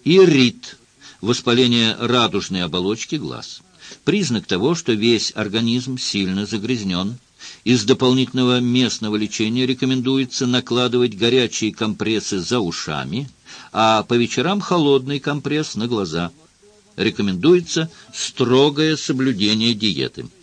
Ирит – воспаление радужной оболочки глаз. Признак того, что весь организм сильно загрязнен. Из дополнительного местного лечения рекомендуется накладывать горячие компрессы за ушами, а по вечерам холодный компресс на глаза. Рекомендуется строгое соблюдение диеты.